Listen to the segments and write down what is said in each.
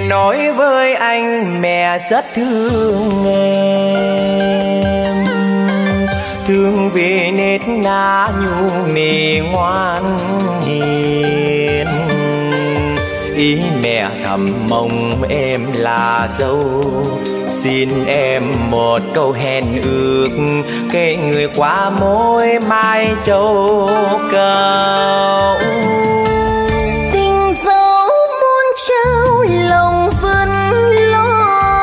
nói với anh mẹ rất thương em, thương vì nết na nhu mì ngoan hiền. Ý mẹ thầm mong em là dâu, xin em một câu hẹn ước, kể người qua môi mai châu cầu. Tình dấu muốn trao lòng vẫn lo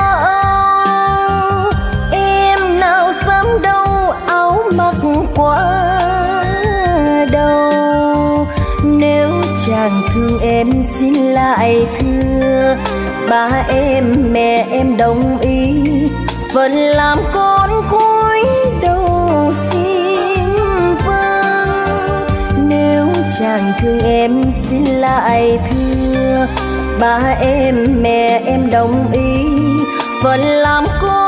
âu, em nào dám đâu áo mặc quá đầu. Nếu chàng thương em xin lại thưa, ba em mẹ em đồng ý, vẫn làm con cúi đầu xin vâng. Nếu chàng thương em xin lại thưa, ba em mẹ em đồng ý, vẫn làm con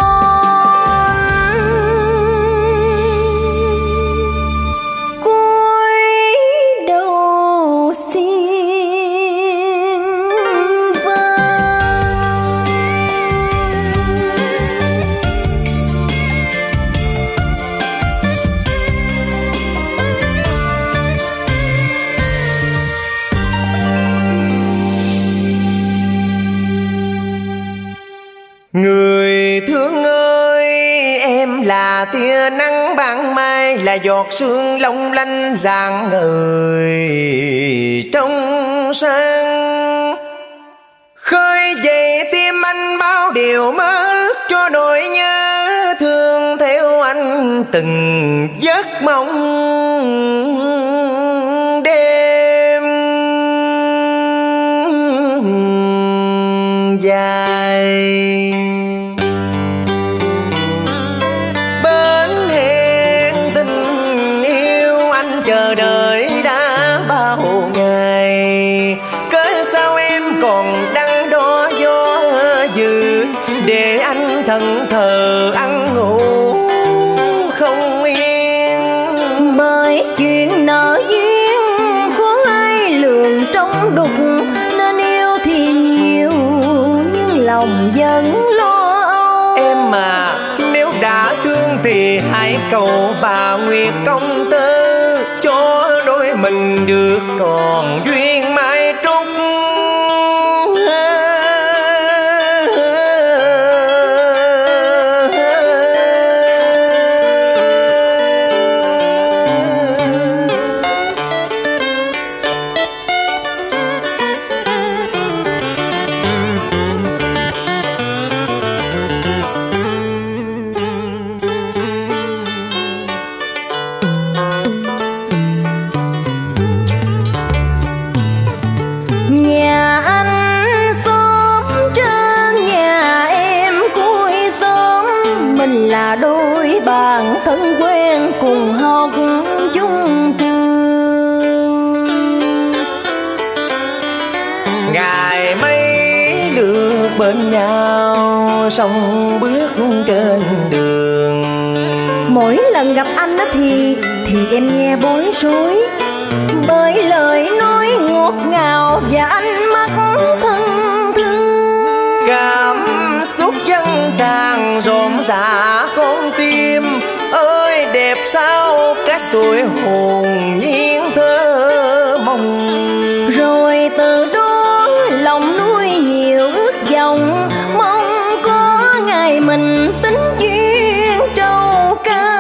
người thương ơi, em là tia nắng ban mai, là giọt sương long lanh rạng ngời trong sáng. Khơi dậy tim anh bao điều mơ ước, cho nỗi nhớ thương theo anh từng giấc mộng đêm dài. Chờ đợi đã bao ngày, cớ sao em còn đắn đo do dự, để anh thẫn thờ ăn ngủ không yên. Bởi chuyện nợ duyên khó ai lường trong đục, nên yêu thì nhiều nhưng lòng vẫn lo âu. Em mà nếu đã thương thì hãy cầu bà Nguyệt công tơ, cho đôi mình được tròn duyên mai trúc. Là đôi bạn thân quen cùng học chung trường, ngày mấy lượt bên nhau song bước trên đường. Mỗi lần gặp anh thì em nghe bối rối, bởi lời nói ngọt ngào và ánh mắt thân thương. Cảm xúc dâng tràn rộn rã con tim ơi, đẹp sao các tuổi hồn nhiên thơ mộng. Rồi từ đó lòng nuôi nhiều ước vọng, mong có ngày mình tính duyên trầu cao.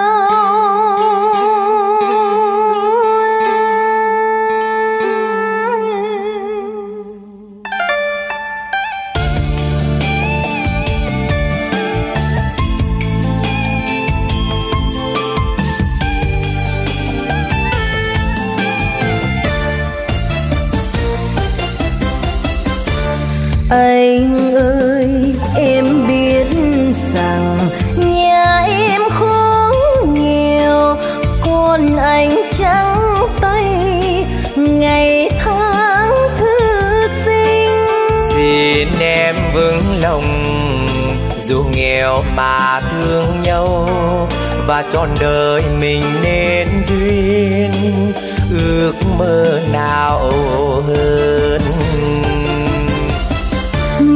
Anh ơi, em biết rằng nhà em khó nghèo, con anh trắng tay ngày tháng thư sinh. Xin em vững lòng dù nghèo mà thương nhau, và trọn đời mình nên duyên ước mơ nào hơn.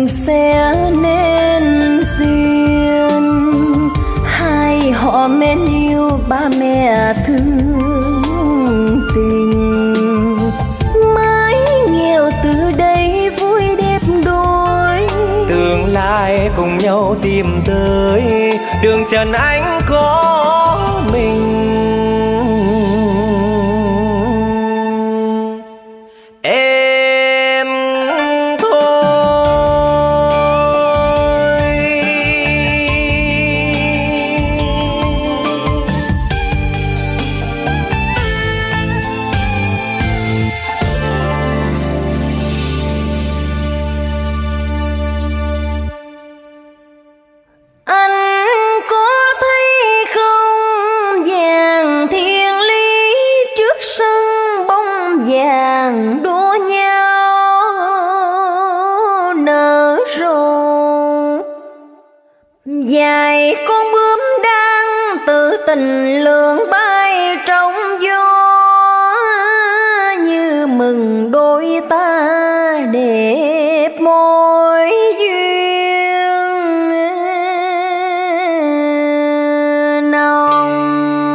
mình sẽ nên duyên. Hai họ mến yêu, ba mẹ thương tình. Mái nghèo từ đây vui đẹp đôi, tương lai cùng nhau tìm tới đường trần anh có mình. Em đua nhau nở rộ. Vài con bướm đang tự tình lượn bay trong gió, như mừng đôi ta đẹp mối duyên nồng.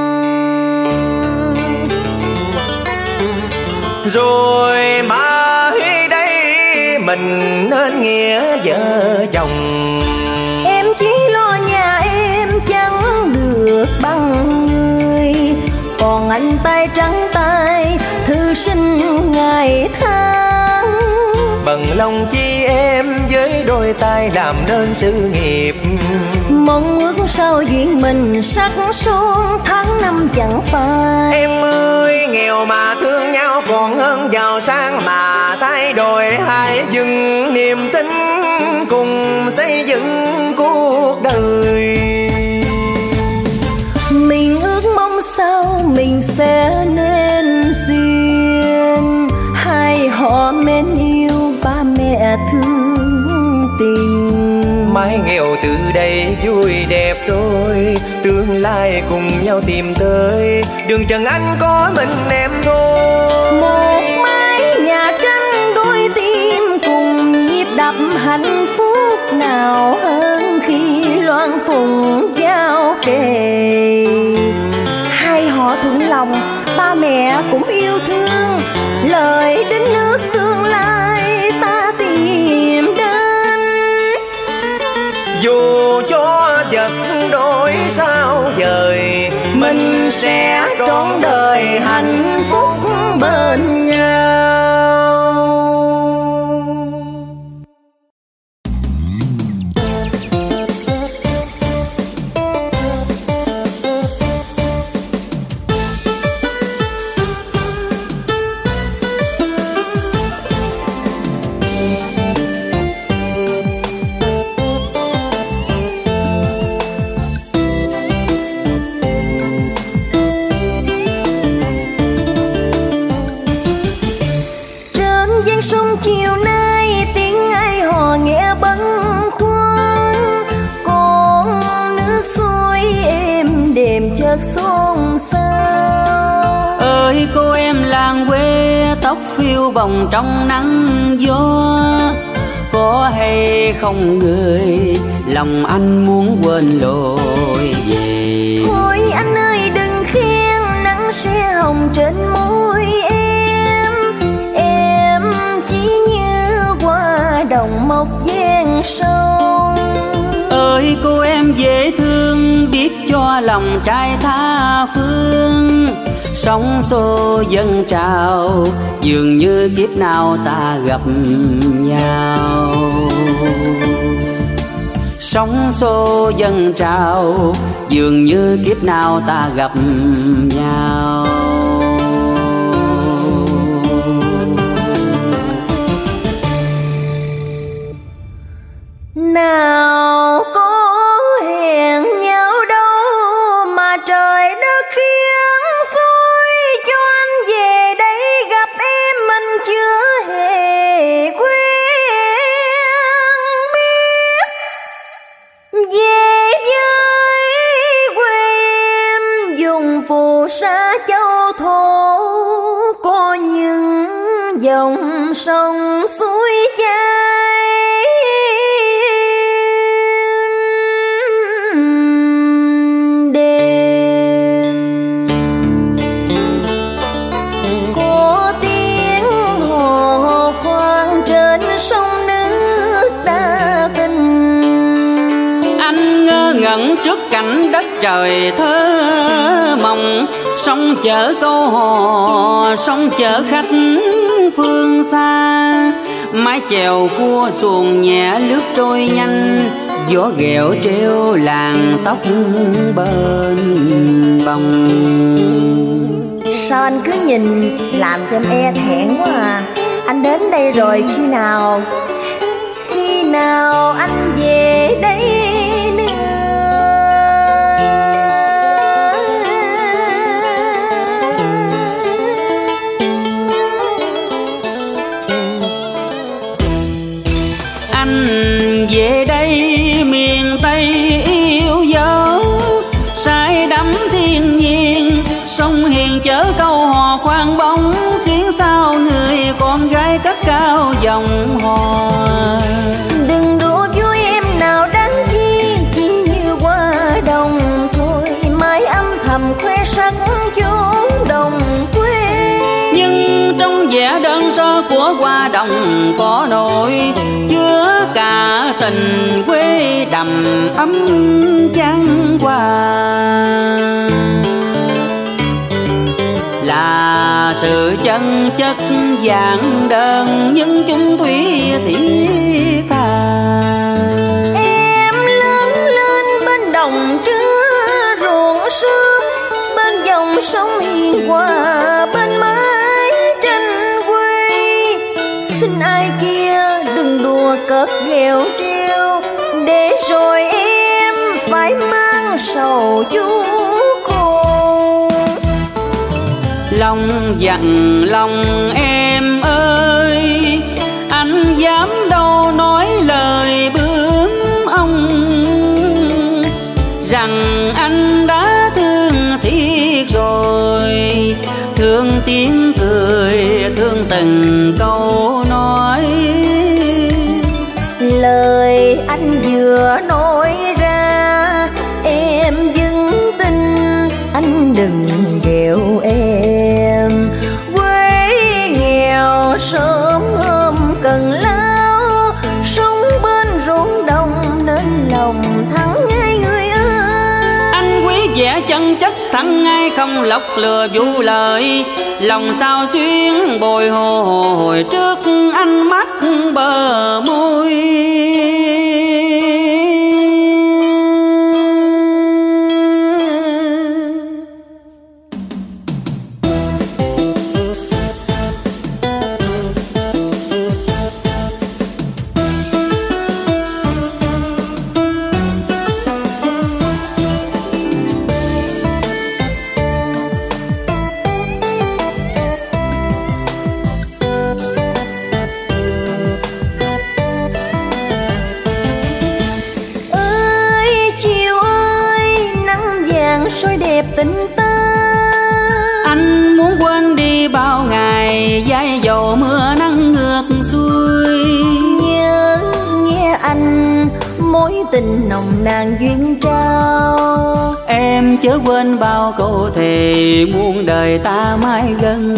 Rồi mãi đây mình nên nghĩa vợ chồng. Em chỉ lo nhà em chẳng được bằng người, còn anh tay trắng tay thư sinh ngày tháng. Bằng lòng chi em với đôi tay làm nên sự nghiệp. Mong ước sao duyên mình sắc son tháng năm chẳng phai. Em ơi nghèo mà thương nhau còn hơn giàu sang mà thay đổi. Hãy dừng niềm tin cùng xây dựng cuộc đời. Mình ước mong sao mình sẽ nên duyên. Hai họ mến yêu, ba mẹ thương tình. Mái nghèo từ đây vui đẹp đôi, tương lai cùng nhau tìm tới đường trần anh có mình em thôi. Một mái nhà tranh đôi tim cùng nhịp đập hạnh phúc, nào hơn khi loan phụng giao kề. Hai họ thuận lòng, ba mẹ cũng yêu thương, lời đến nước tương lai ta tìm đến. Dù cho vật đổi sao dời, mình sẽ trọn đời hạnh phúc bên nhau. Sông chiều nay tiếng ai hò nghe bâng khuâng, con nước suối êm đềm chợt xôn xao. Ơi cô em làng quê tóc phiêu bồng trong nắng gió, có hay không người lòng anh muốn quên lối về. Thôi anh ơi đừng khen nắng sẽ hồng trên môi em chỉ như qua đồng mộc gian sông. Ơi cô em dễ thương biết cho lòng trai tha phương, sóng xô dâng trào dường như kiếp nào ta gặp nhau. Sóng xô dâng trào dường như kiếp nào ta gặp nhau. Nào có hẹn nhau đâu mà trời đất khiến xui cho anh về đây gặp em mình chưa hề quen biết. Về với quê em dùng phù sa châu thổ, có những dòng sông suối chảy trước cảnh đất trời thơ mộng, sông chở câu hò, sông chở khách phương xa. Mái chèo cua xuồng nhẹ lướt trôi nhanh, gió ghẹo treo làn tóc bên bồng. Sao anh cứ nhìn làm cho em e thẹn quá à? Anh đến đây rồi khi nào? Khi nào anh về đây nữa? Anh về đây miền Tây yêu dấu, say đắm thiên nhiên, sông hiền chở câu hò khoan bóng, xuyến sao người con gái cất cao dòng hò. Đừng đùa vui em nào đáng chi, chỉ như hoa đồng thôi, mãi âm thầm khoe sắc chốn đồng quê. Nhưng trong vẻ đơn sơ của hoa đồng có nỗi chứa cả tình quê đầm ấm chan hòa, là sự chân chất giản đơn nhưng chung thủy thiết tha. Em lớn lên bên đồng trưa ruộng sương, bên dòng sông hiền hòa, bên mái tranh quê. Xin ai kia đừng đùa cợt ghẹo treo, để rồi em phải mang sầu chu khôn. Lòng dặn lòng em ơi, anh dám đâu nói lời bướm ông, rằng anh đã thương thiết rồi, thương tiếng cười, thương từng câu nói. Lời anh vừa nói ra em vững tin, anh đừng ghẹo em. Quê nghèo sớm hôm cần lao, sống bên ruộng đồng nên lòng thắng ngay người ơi. Anh quý vẻ chân chất thắng ngay không lọc lừa vu lời, lòng sao xuyên bồi hồi trước ánh mắt bờ môi. Soi đẹp tình ta, anh muốn quên đi bao ngày dãi dầu mưa nắng ngược xuôi. nhớ nghe anh mối tình nồng nàn duyên trao. Em chớ quên bao câu thề muôn đời ta mãi gần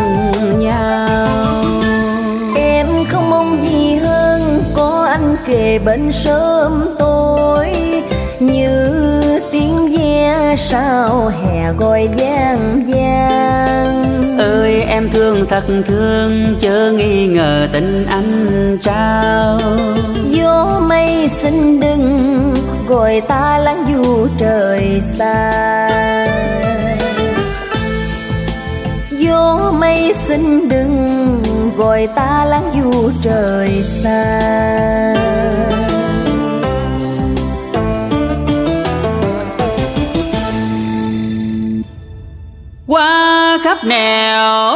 nhau. Em không mong gì hơn có anh kề bên sớm tối, như tiếng ve sao hè gọi vang vang. Ơi em thương thật thương, chớ nghi ngờ tình anh trao. Gió mây xin đừng gọi ta lãng du trời xa. Gió mây xin đừng gọi ta lãng du trời xa. Qua khắp nẻo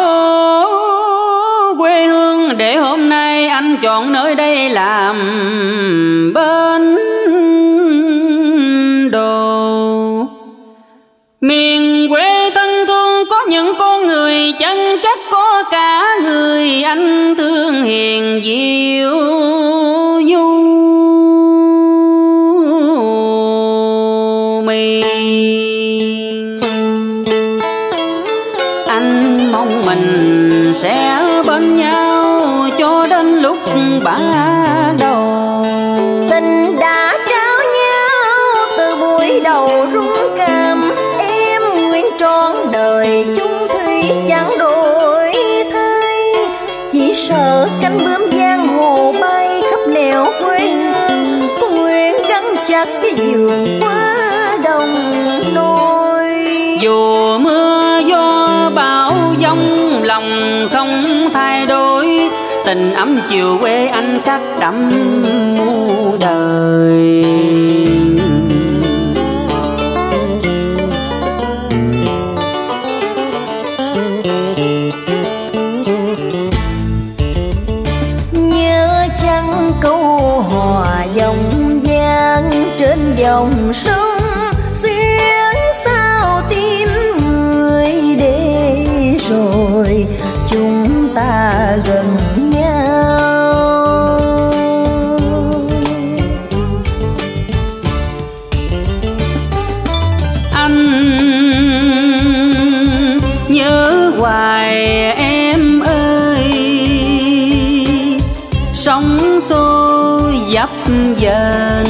quê hương để hôm nay anh chọn nơi đây làm bến đồ. Miền quê thân thương có những con người chân chất, có cả người anh thương hiền diệu nhu mì. Anh mong mình sẽ bên nhau cho đến lúc ban đầu. Tình đã trao nhau từ buổi đầu tình ấm chiều quê anh khắc đậm muôn đời. Nhớ chăng câu hò dòng giang trên dòng sông xuyên sao tim người để rồi chúng ta gần nhau. Anh nhớ hoài em ơi, sóng xô dập dềnh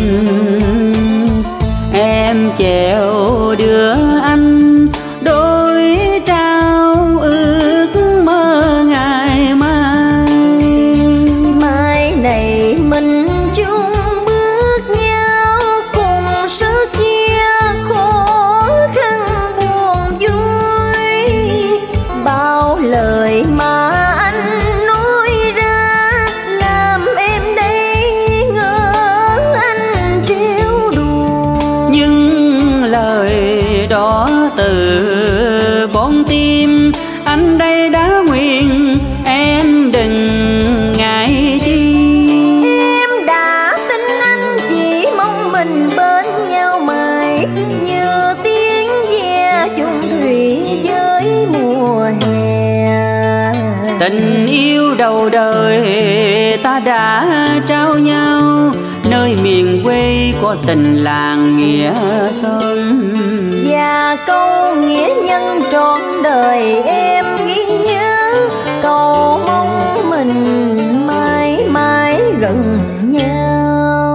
em chèo đưa anh đôi trao ước mơ ngày mai. Mai này mình chung bước nhau cùng số chia khó khăn buồn vui. Bao lời mà anh nói ra làm em đây ngỡ anh trêu đùa. Nhưng lời đó từ con tim anh đây đã nguyện em đừng ngại chi. Em đã tin anh chỉ mong mình bên nhau mãi như tiếng ve chung thủy với mùa hè. Tình yêu đầu đời ta đã trao nhau, nơi miền quê có tình làng nghĩa xóm. Và câu nghĩa nhân trọn đời em ghi nhớ, cầu mong mình mãi mãi gần nhau.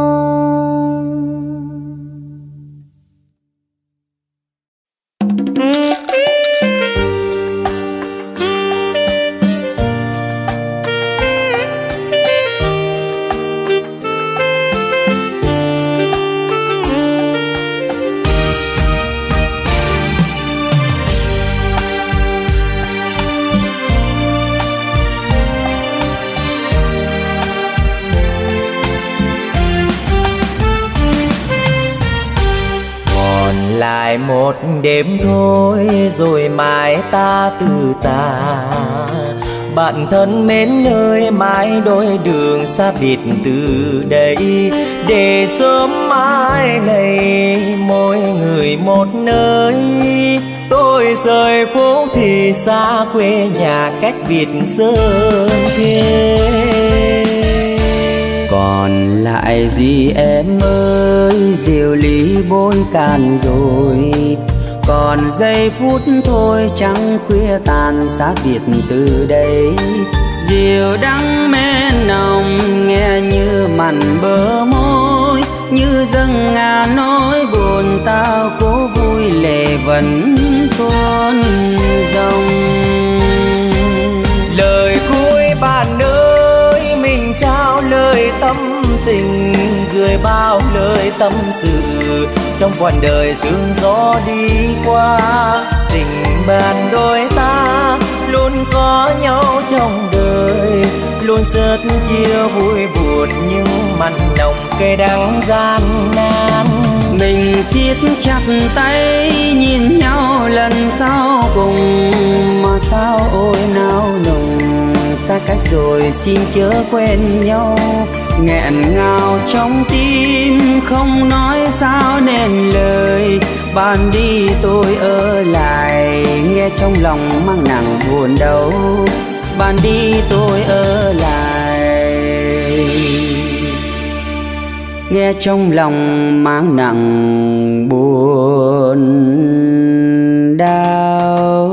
Lại một đêm thôi rồi mai ta từ tà. Bạn thân mến ơi, mãi đôi đường xa biệt từ đây, để sớm mai này mỗi người một nơi. Tôi rời phố thì xa quê nhà cách biệt sơn thế. Còn lại gì em ơi, rượu ly bôi cạn rồi. Còn giây phút thôi trăng khuya tàn xa biệt từ đây. Rượu đắng men nồng nghe như mặn bờ môi, như dâng ngà nỗi buồn tao cố vui lệ vẫn còn dòng. Lời cuối bạn ơi, mình trao lời tâm tình, gửi bao lời tâm sự trong quãng đời sương gió đi qua. Tình bạn đôi ta luôn có nhau trong đời, luôn rất chia vui buồn nhưng mặn nồng cay đắng gian nan. Mình siết chặt tay nhìn nhau lần sau cùng, mà sao ôi nao nồng xa cách rồi xin chớ quên nhau. Nghẹn ngào trong tim không nói sao nên lời, bạn đi tôi ở lại nghe trong lòng mang nặng buồn đau. Bạn đi tôi ở lại nghe trong lòng mang nặng buồn đau.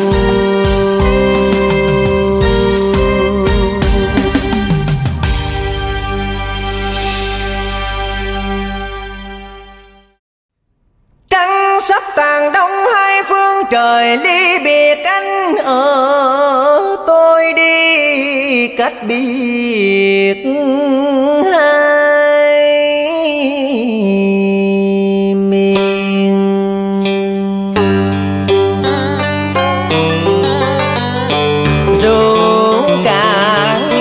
Trăng sắp tàn đông hai phương trời ly biệt, anh ở tôi đi cách biệt hai miền. Ru cạn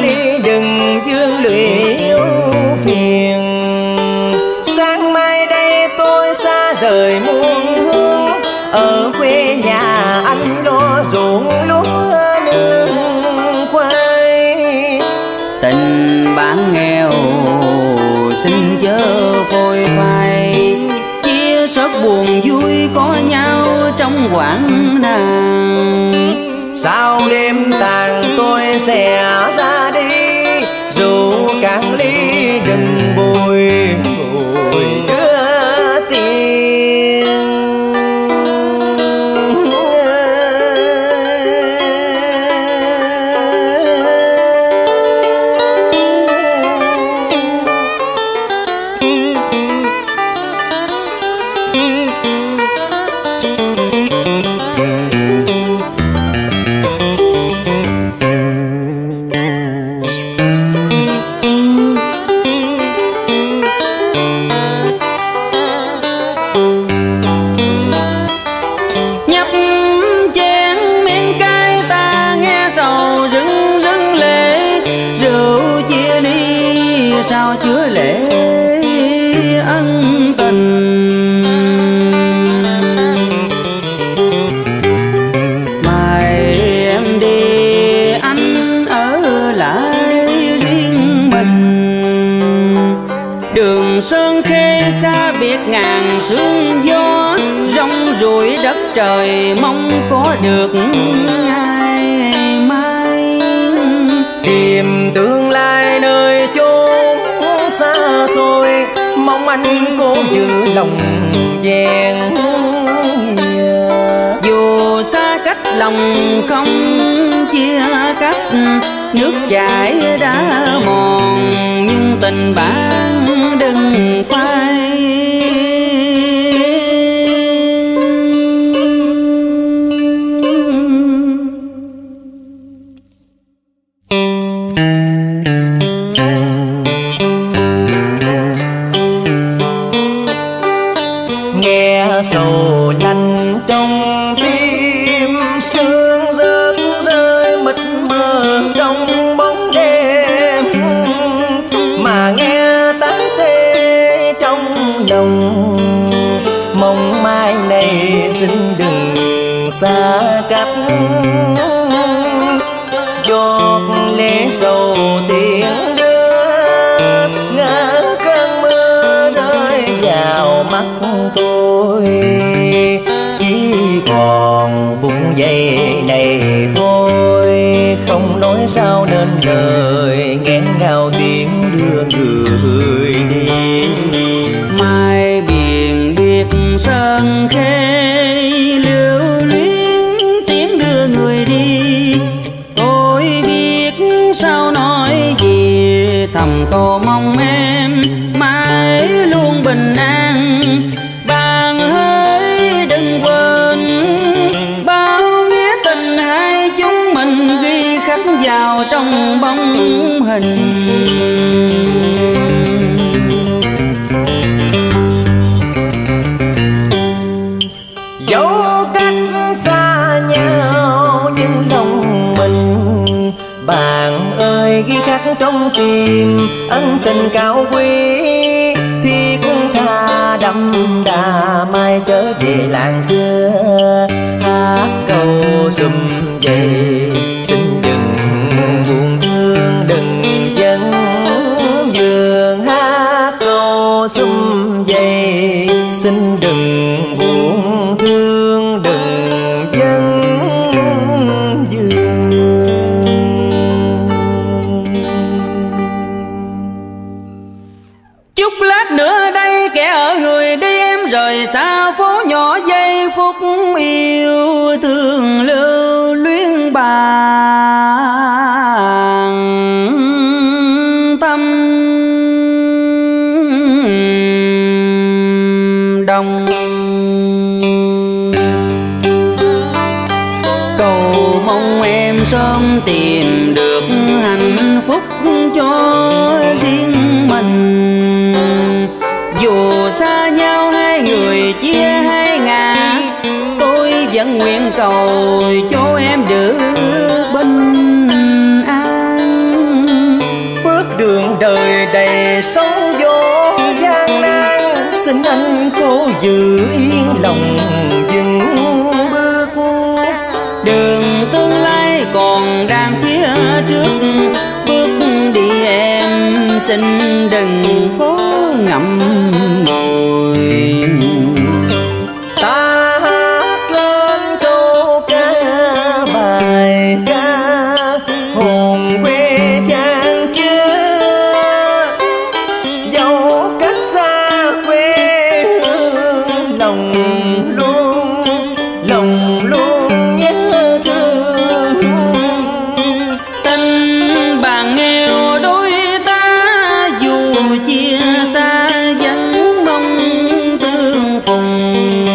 tình bạn nghèo xin chớ phôi phai, chia sớt buồn vui có nhau trong quãng nàng. Sau đêm tàn tôi sẽ ra đi, dù cạn ly đừng bồi đưa tiền. Sao chứa lễ ân tình, mai em đi anh ở lại riêng mình. Đường Sơn Khê xa biệt ngàn sương gió, rong ruổi đất trời mong có được ngày mai. Tìm tương lai nơi chốn xa xôi, mong anh cố giữ lòng vẹn. Dù xa cách lòng không chia cách, nước chảy đã mòn nhưng tình bạn đừng phai. Nghe sầu lạnh trong tim, sương rớt rơi mịt mờ trong bóng đêm, mà nghe tái tê trong lòng. Mong mai này xin đừng xa cách, giọt lệ sầu tiếng đưa ngỡ cơn mưa rơi vào mắt tôi. Chỉ còn phút giây này thôi, không nói sao nên lời, nghẹn ngào tiếng đưa người đi. Mai biển biệt Sơn Khê lưu luyến tiếng đưa người đi, tôi biết sao nói gì, thầm cầu mong em mãi luôn bình an. Bạn hỡi đừng quên bao nghĩa tình hai chúng mình ghi khắc vào trong bóng hình. Dẫu cách xa nhau nhưng lòng mình, bạn ơi ghi khắc trong tim ân tình cao quý. Thiết tha đậm đà mai trở về làng xưa, hát câu sum vầy xin đừng buồn thương đừng vấn vương. Hát câu sum vầy xin đừng buồn thương đừng vấn vương. Chút lát nữa đây kẻ ở người đi, em rời xa phố nhỏ giây phút yêu thương lưu luyến bàn tâm đồng. Cầu mong em sớm tìm được hạnh phúc cho riêng mình. Dù xa nhau hai người chia hai ngả, tôi vẫn nguyện cầu cho em được bình an. Bước đường đời đầy sóng gió gian nan, xin anh cố giữ yên lòng dừng bước. Đường tương lai còn đang phía trước, bước đi xin đừng có ngậm ngùi. Ta hát lên câu ca bài ca hồn quê chan chứa, dẫu cách xa quê hương lòng luôn nhớ thương. Tình bạn nghèo đôi ta dù chia xa vẫn mong tương phùng.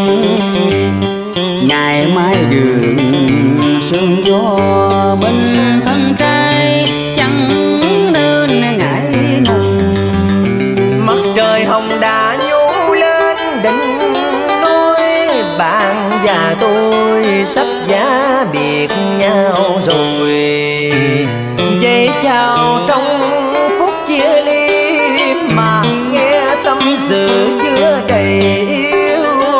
Ngày mai đường sương gió bên thân trai chẳng nên ngại ngùng. Mặt trời hồng đã nhú lên đỉnh núi, bạn và tôi sắp giá biệt nhau rồi. Giây chào trong phút chia ly mà nghe tâm sự chứa đầy yêu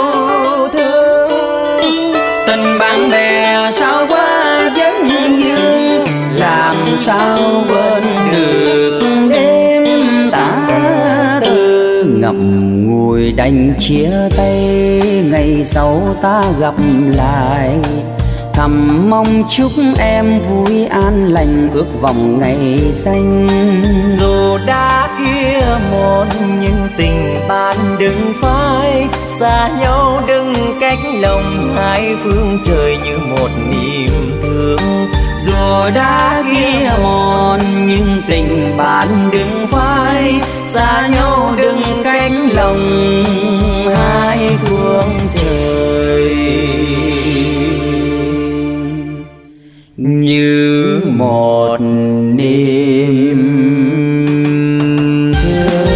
thương. Tình bạn bè sao qua vấn dương, làm sao quên được đêm tả tư. Ngậm ngùi đành chia tay, ngày sau ta gặp lại. Thầm mong chúc em vui an lành, ước vọng ngày xanh. Dù đã kia một nhưng tình bạn đừng phai, xa nhau đừng cách lòng, hai phương trời như một niềm thương. Dù đã kia một nhưng tình bạn đừng phai, xa nhau đừng cách lòng, hai phương trời như một niềm thương.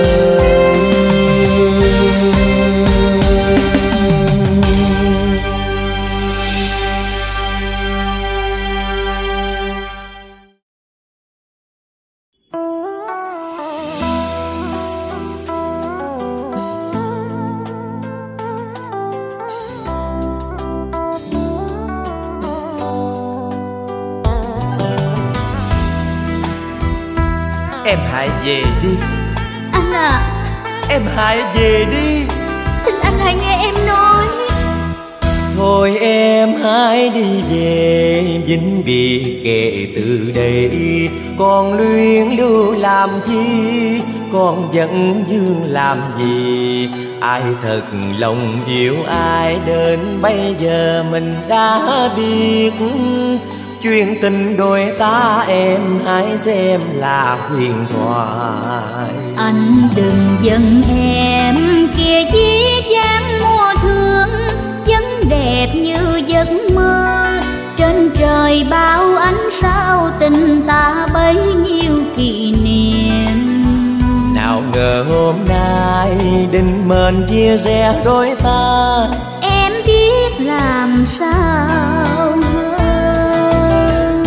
Em hãy về đi. Anh à, Em hãy về đi. xin anh hãy nghe em nói. Thôi em hãy đi về, vĩnh biệt kể từ đây. Còn luyến lưu làm chi, còn vẫn vương làm gì. Ai thật lòng yêu ai đến bây giờ mình đã biết. Chuyện tình đôi ta em hãy xem là huyền thoại. Anh đừng giận em, kìa dĩ dáng mùa thương vẫn đẹp như giấc mơ. Trên trời bao ánh sao tình ta bấy nhiêu kỷ niệm. Nào ngờ hôm nay định mệnh chia rẽ đôi ta. Em biết làm sao hơn.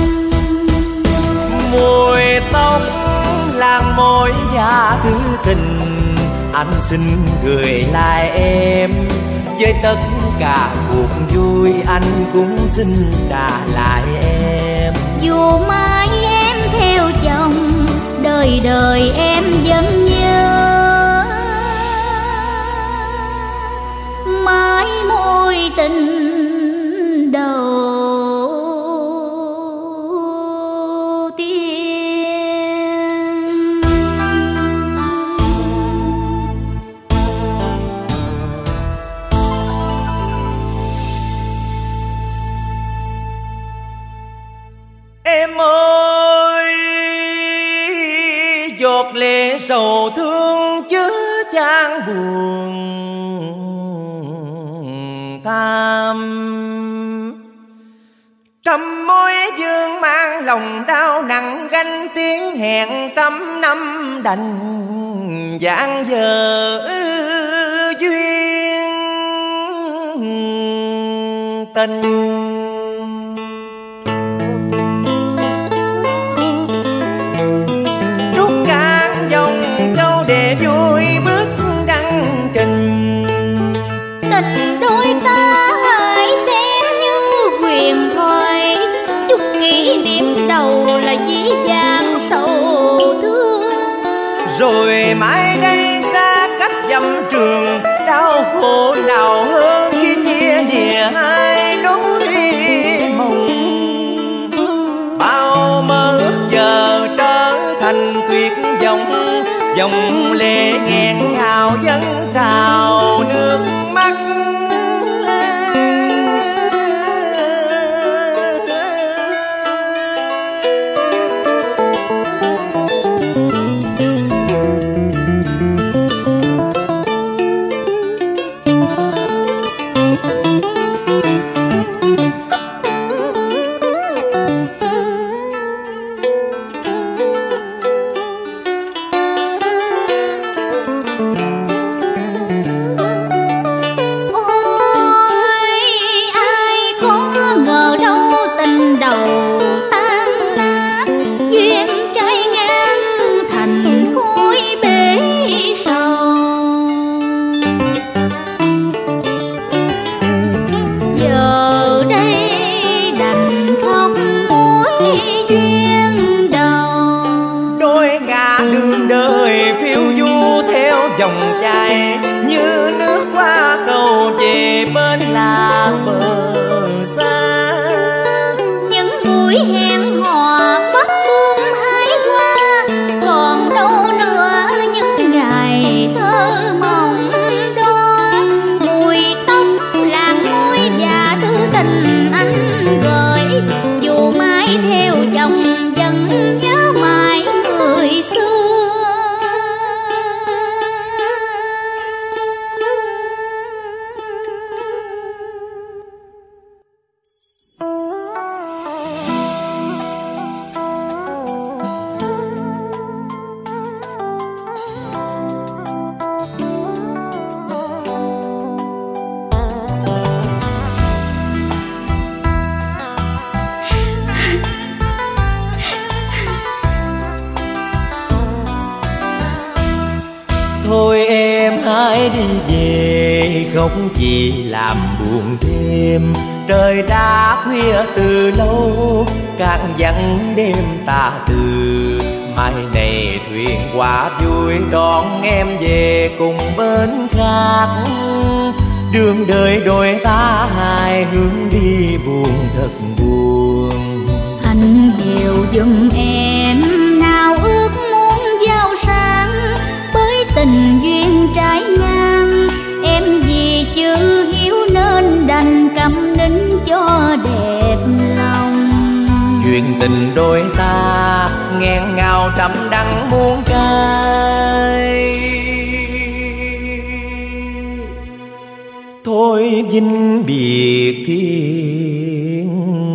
Mùi tóc làng môi và thứ tình, anh xin gửi lại em. Với tất cả cuộc vui anh cũng xin trả lại em. Dù mai em theo chồng, đời đời em vẫn nhớ. Mãi môi tình đầu Em ơi, giọt lệ sầu thương chứa chan buồn tham. Trăm mối vương mang lòng đau nặng, gánh tiếng hẹn trăm năm đành giảng giờ duyên tình. tình đôi ta hãy xem như huyền thoại. Chút kỷ niệm đầu là dĩ dàng sầu thương. rồi mãi đây xa cách dặm trường, đau khổ nào hơn khi chia lìa hai đôi mộng. Bao mơ ước giờ trở thành tuyệt vọng, dòng lệ nghẹn ngào dâng trào nước mắt. Dòng chảy như nước qua cầu về bên là bờ xa. Những buổi hẹn hò bắt bướm hái hoa, còn đâu nữa những ngày thơ mộng đó. Mùi tóc làn môi và thư tình anh gửi, dù mãi theo chồng vẫn nhớ mãi người xưa. Thôi em hãy đi về, không chỉ làm buồn thêm. Trời đã khuya từ lâu, càng vắng đêm tà từ. Mai này thuyền qua vui đón em về cùng bên khác. Đường đời đôi ta hai hướng đi buồn thật buồn. Anh hiểu giùm em nào ước muốn giao sang, với tình duyên trái ngang. Em vì chữ hiếu nên đành câm nín cho đẹp lòng. Chuyện tình đôi ta nghẹn ngào trầm đắng muôn cay. Thôi vinh biệt thiên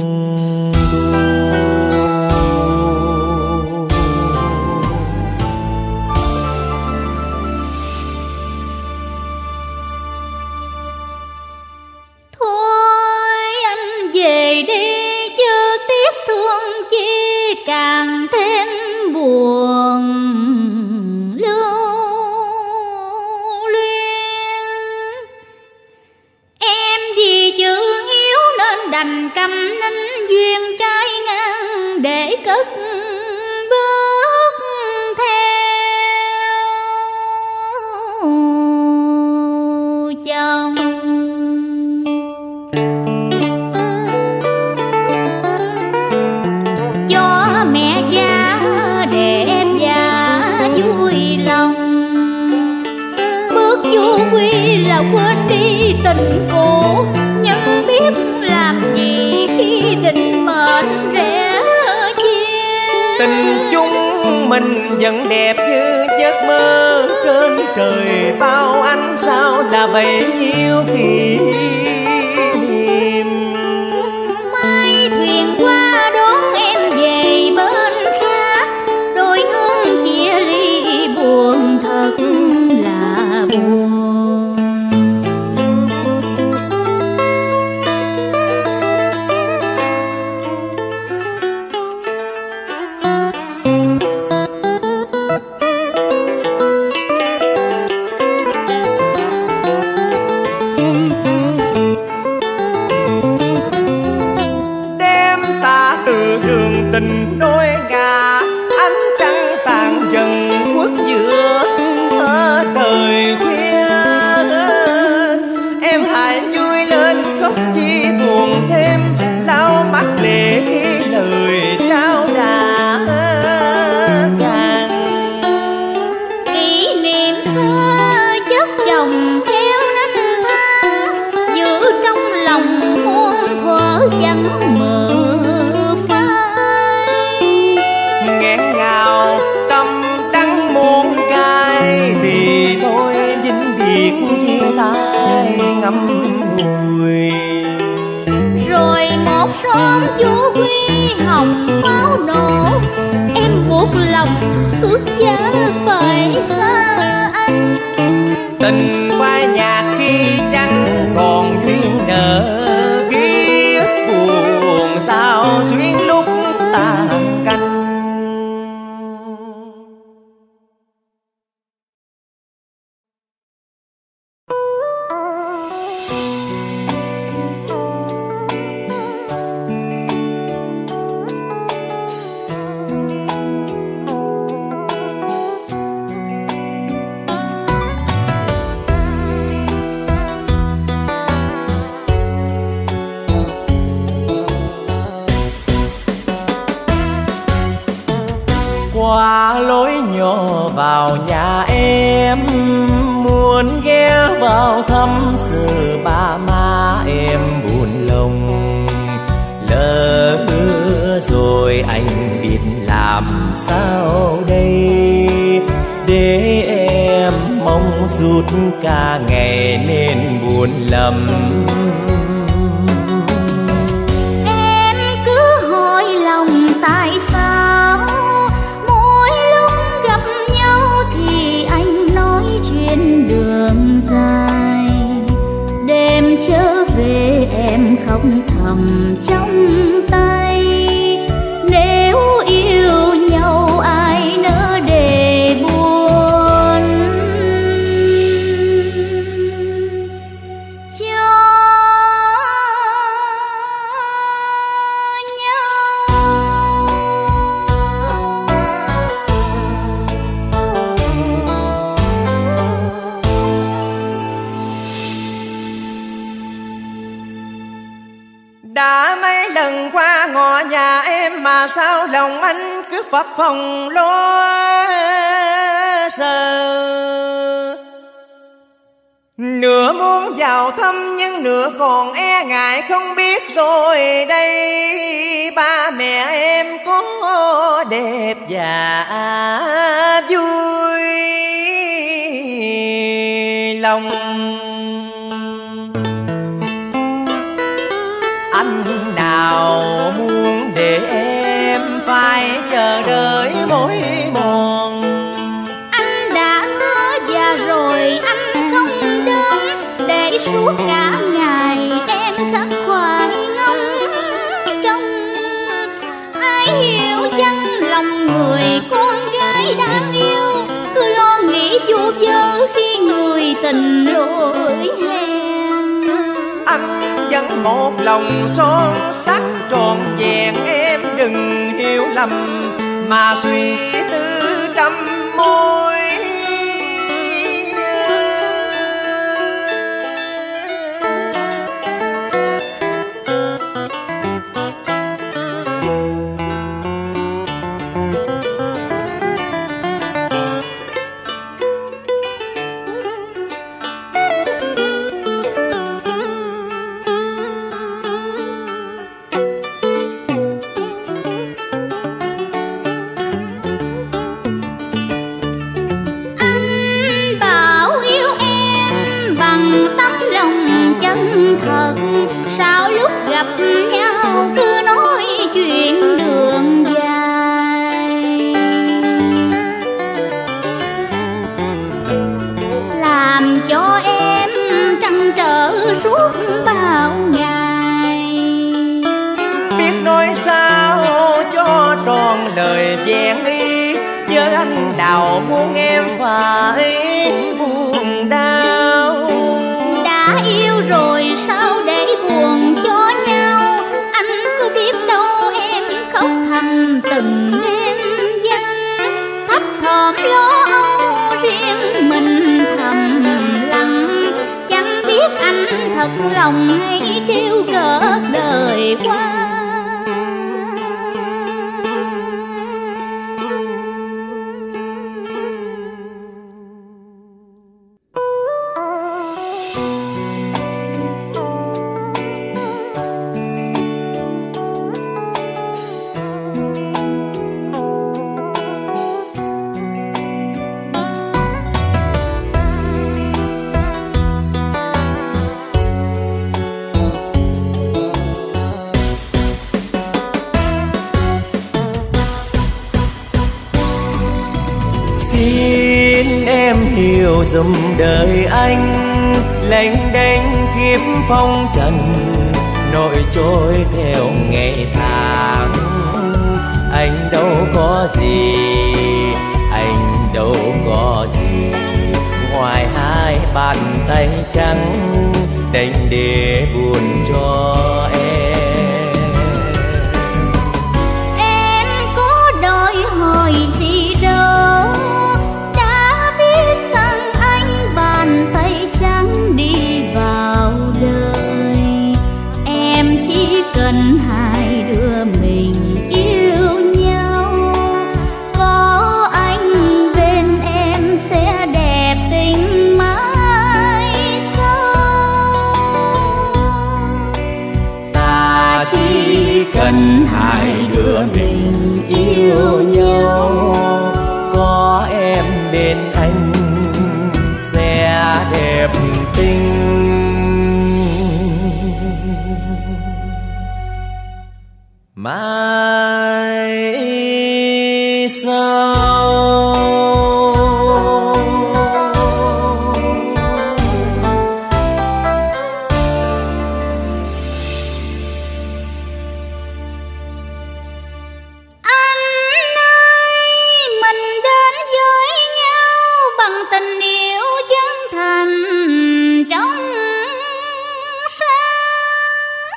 càng thêm buồn lưu luyến. Em vì chữ hiếu nên đành câm nín duyên trái ngang để cất bước theo chồng. Quy là quên đi tình cũ, nhưng biết làm gì khi định mệnh rẽ chia. Tình chung mình vẫn đẹp như giấc mơ, trên trời bao ánh sao là bấy nhiêu kỷ niệm. Mai thuyền qua đón em về bên khác, đôi hướng chia ly buồn thật là buồn. Tình đôi ngả ánh trăng tàn dần khuất giữa ngậm ngùi. Rồi một sớm chú quy hồng pháo nổ, em buộc lòng xuất giá phải xa anh. Tình phai nhạt khi chẳng còn duyên nợ, ký ức buồn sao xuyên lúc tàn canh. Qua lối nhỏ vào nhà em, muốn ghé vào thăm sự ba má em buồn lòng. Lỡ rồi anh biết làm sao đây, để em mong suốt cả ngày nên buồn lầm. Em cứ hỏi lòng tại sao mỗi lúc gặp nhau thì anh nói chuyện đường dài. Đêm trở về em không thầm trong tay, nếu yêu nhau ai nỡ để buồn cho Đã mấy lần qua ngõ nhà em mà sao lòng anh cứ phập phồng lo sợ. Nửa muốn vào thăm nhưng nửa còn e ngại không biết rồi đây ba mẹ em có đẹp và vui lòng. Anh nào muốn để em phải chờ đợi mỏi mòn. anh đã hứa và rồi anh không đến, để suốt cả ngày em khắc khoải ngóng trông. Ai hiểu chăng lòng người con gái đáng yêu, cứ lo nghĩ vu vơ khi người tình lỗi hẹn. Anh vẫn một lòng son sắc trọn vẹn, em đừng hiểu lầm mà suy tư trăm mối. thật, sao lúc gặp nhau cứ nói chuyện đường dài, làm cho em trăn trở suốt bao ngày. Biết nói sao cho tròn lời vẹn đi, với anh nào muốn em phải buồn đau. Đã yêu rồi sao để buồn cho nhau, anh có biết đâu em khóc thầm từng đêm vắng, thấp thỏm lo âu riêng mình thầm lặng, chẳng biết anh thật lòng hay trêu cợt đời qua. Xin em hiểu dùm đời anh, lênh đênh kiếp phong trần, nỗi trôi theo ngày tháng. Anh đâu có gì, anh đâu có gì, ngoài hai bàn tay trắng đành để buồn cho em. Em có đòi hỏi gì đâu, đã biết rằng anh bàn tay trắng đi vào đời. Em chỉ cần hai đứa mình yêu nhau, có anh bên em sẽ đẹp tình mãi sau. Ta chỉ cần hai đứa mình yêu nhau, có em bên anh sẽ đẹp tình mãi sau. Tình yêu chân thành trong sáng,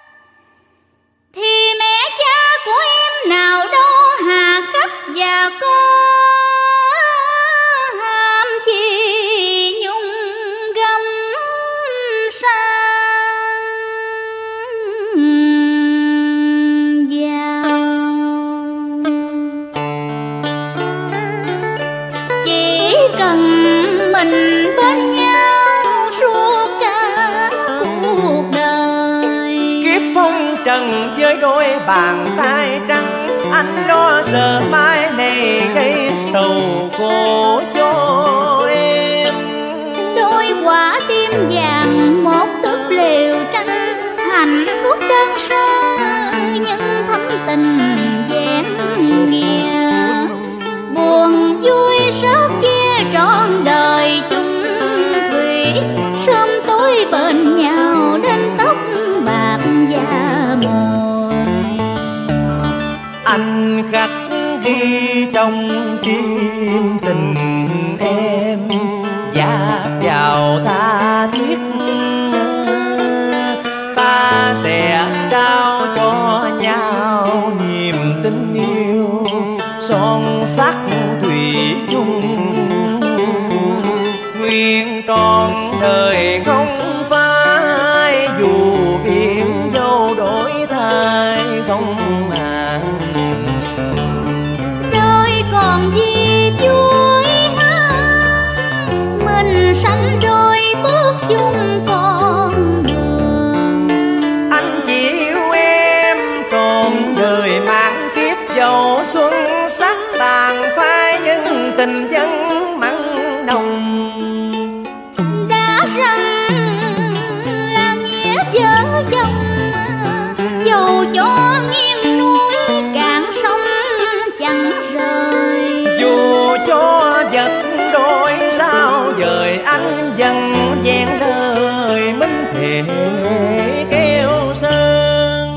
thì mẹ cha của em nào đâu hà khắc và có ham chi nhung gấm sang vào. Chỉ cần mình bên nhau suốt cả cuộc đời. Kiếp phong trần với đôi bàn tay trắng, anh lo sợ mai này gây sầu khổ cho em. Đôi quả tim vàng một túp lều tranh, hạnh phúc đơn sơ nhưng thắm tình vẹn nghĩa. Buồn vui sớt chia trọn đời chung thủy, sớm tối bên nhau đến tóc bạc da mồi. Anh khắc ghi trong tim tình em, dạt vào tha thiết. Ta sẽ trao cho nhau niềm tin yêu son sắc thủy chung, nguyện trọn đời không phai, dù biển dâu đổi thay không màng. Đời còn gì vui hơn, mình sánh đôi bước chung con đường. Anh chỉ yêu em trọn đời mang kiếp dầu xuân sắc, tàn phai nhưng tình dân mặn nồng. Đã rằng là nghĩa vợ chồng, dầu cho nghiêng núi cạn sông chẳng rời. Dù cho vật đôi sao dời, anh dần vẹn đời minh thể kêu sơn.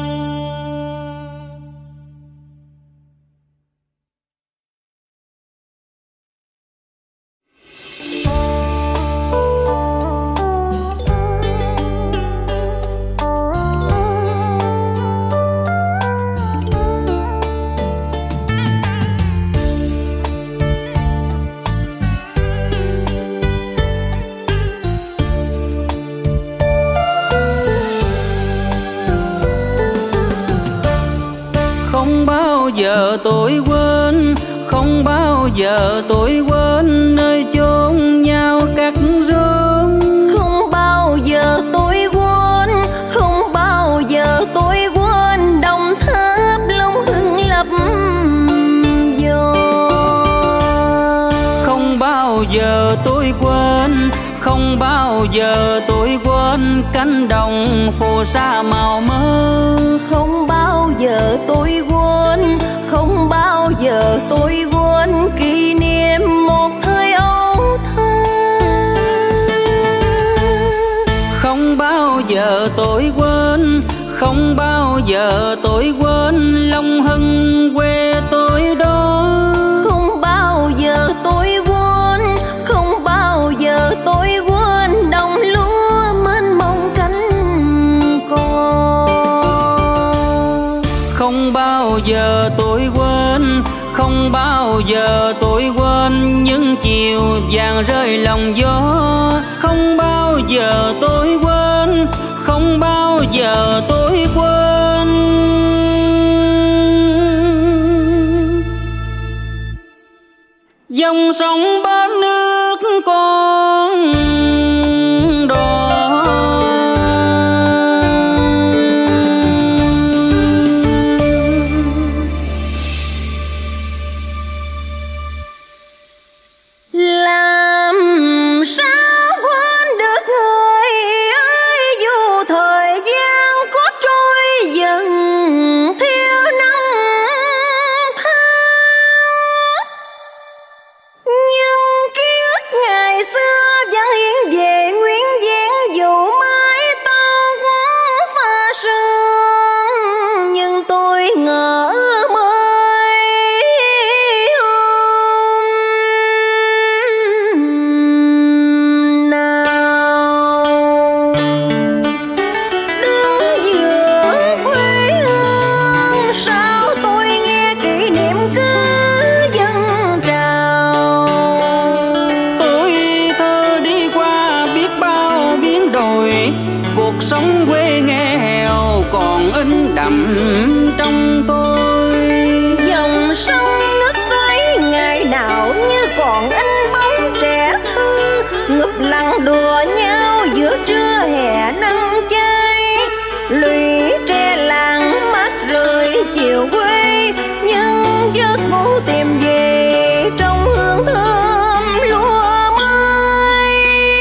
Không bao giờ tôi quên, không bao giờ tôi quên nơi chốn nhau cắt rốn. Không bao giờ tôi quên, không bao giờ tôi quên Đồng Tháp Long Hưng lập vô. Không bao giờ tôi quên, không bao giờ tôi quên cánh đồng phù sa màu mơ. Không bao giờ tôi quên, không bao giờ tôi quên kỷ niệm một vàng rơi lòng gió. Không bao giờ tôi quên, không bao giờ tôi quên. Dòng sông bên nước con đò, làm sao quên được người ơi, dù thời gian có trôi dần theo năm tháng, nhưng ký ức ngày xưa vẫn hiện về nguyên vẹn, dù mái tóc pha sương nhưng tôi ngỡ trong tôi. Dòng sông nước xoáy ngày nào như còn in bóng trẻ thơ, ngập lặng đùa nhau giữa trưa hè nắng cháy. Lũy tre làng mắt rơi chiều quê, nhưng giấc ngủ tìm về trong hương thơm lúa mới.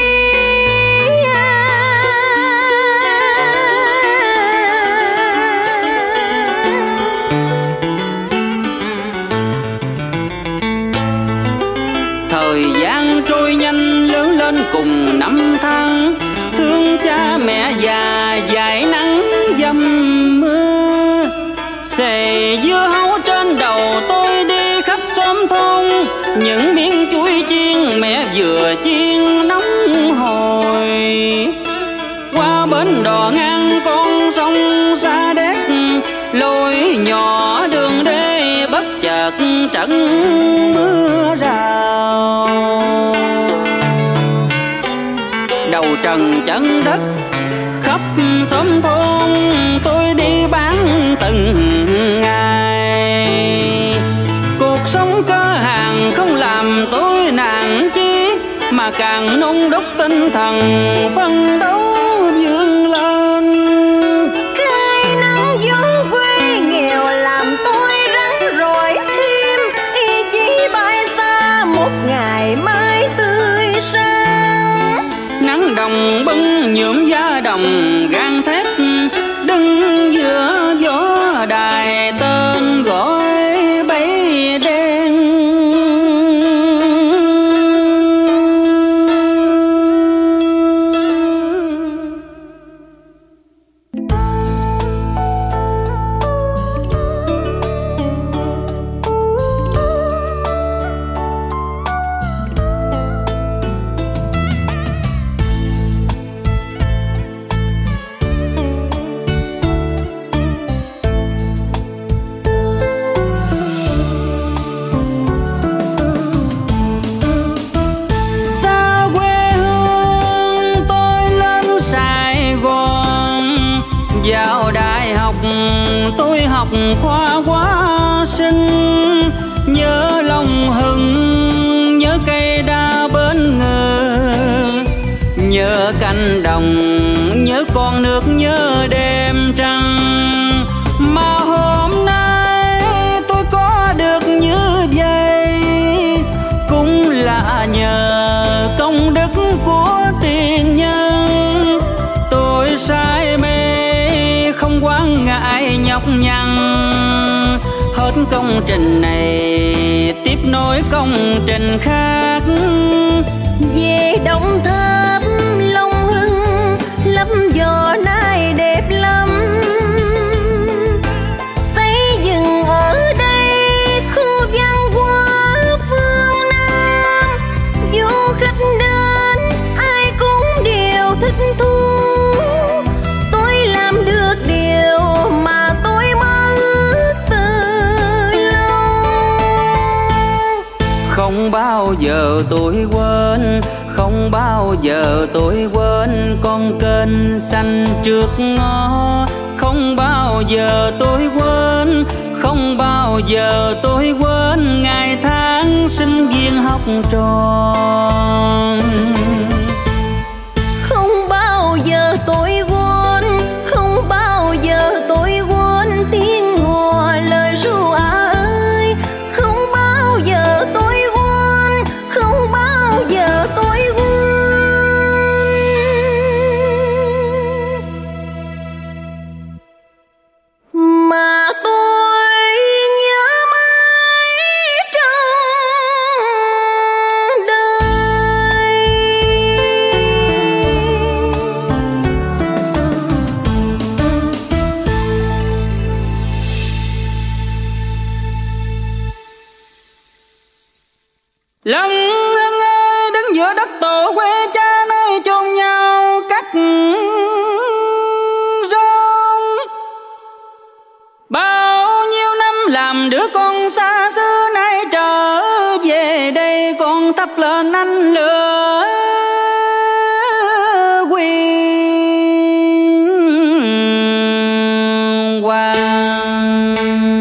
Thời gian trôi nhanh lớn lên cùng năm tháng, thương cha mẹ già dải nắng dầm mưa. Xề dưa hấu trên đầu tôi đi khắp xóm thôn, những miếng chuối chiên mẹ vừa chiên nóng hổi. Qua bến đò ngang con sông Sa Đéc, lối nhỏ đường đê bất chợt trận mưa rào. Đầu trần chân đất khắp xóm thôn, tôi đi bán từng ngày. Cuộc sống cơ hàng không làm tôi nản chí, mà càng nung đúc tinh thần phấn đấu vươn lên. Cái nắng gió quê nghèo làm tôi rắn rỏi thêm, ý chí bay xa một ngày mai tươi sáng. Nắng đồng bưng nhuộm da đồng gan thép, đứng giữa gió đài tên gọi bấy đen. Vào đại học tôi học khoa hóa sinh, nhớ lòng hừng, nhớ cây đa bên ngờ, nhớ cánh đồng, nhớ con nước, nhớ đêm trăng. Mà hôm nay tôi có được như vậy cũng là nhờ công đức của tiền nhân. Tôi say mê không quán ngại nhọc nhằn, hết công trình này tiếp nối công trình khác. Về Đồng Tháp Long Hưng lắm gió nay đẹp lắm, xây dựng ở đây khu văn hóa phương Nam. Du khách đến ai cũng đều thích thú, tôi làm được điều mà tôi mơ ước từ lâu. Không bao bao giờ tôi quên, không bao giờ tôi quên con kênh xanh trước ngõ. Không bao giờ tôi quên, không bao giờ tôi quên ngày tháng sinh viên học trò. Không bao giờ tôi quên, không bao giờ tôi quên tiếng hò lời ru ơi. Không bao giờ tôi quên, không bao giờ tôi quên. Mà tôi nhớ mãi trong đời. Lâm Hưng ơi, đứng giữa đất tổ quê cha nơi chôn nhau cắt rơm. Bao nhiêu năm làm đứa con xa xưa, nay trở về đây con thắp lên ánh lửa huy hoàng.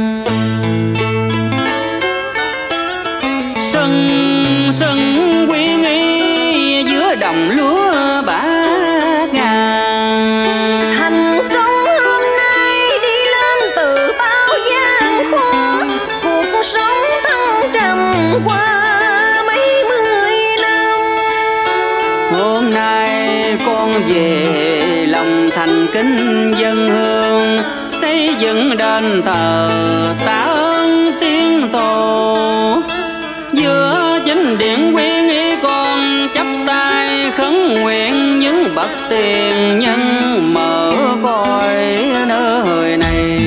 Sân quy nghi giữa đồng lúa bát ngàn. Thành công hôm nay đi lên từ bao gian khó, cuộc sống thăng trầm qua mấy mươi năm. Hôm nay con về lòng thành kính dân hương, xây dựng đền thờ tạ ơn tiếng tổ. Giữa chính điện quy nghi con chắp tay khấn nguyện những bậc tiền nhân mở cõi nơi này.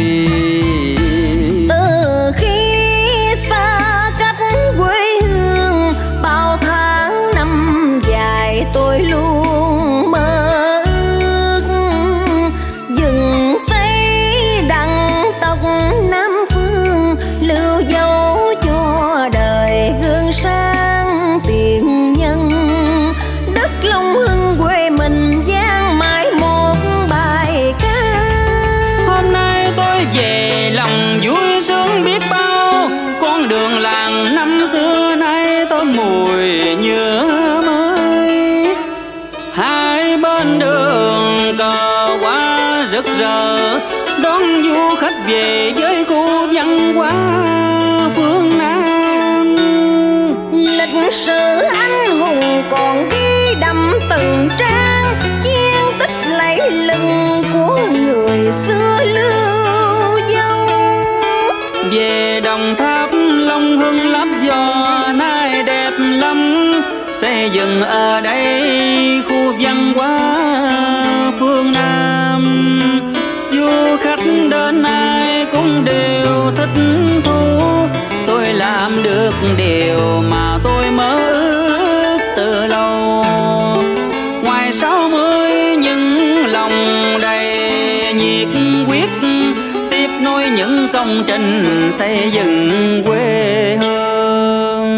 Từ khi xa cách quê hương, bao tháng năm dài tôi luôn mơ ước dừng xây đặng tộc Nam Phương, lưu dấu cho đời gương sáng tiền nhân. Đất Long Hưng quê mình vang mãi một bài ca. Hôm nay tôi về lòng vui sướng biết bao, con đường làng năm xưa nay tôi mùi nhớ mới. Hai bên đường cờ hoa rực rỡ, đón du khách về với khu văn hóa phương Nam. Lịch sử anh hùng còn ghi đậm từng trang, chiến tích lấy lừng của người xưa lưu dấu. Về Đồng Tháp Long Hưng lắm gió nay đẹp lắm, xây dựng ở đây khu văn hóa phương Nam. Du khách đến ai cũng đều thích thú, tôi làm được điều mà tôi mơ ước từ lâu. Ngoài 60 những lòng đầy nhiệt quyết, tiếp nối những công trình xây dựng quê hương.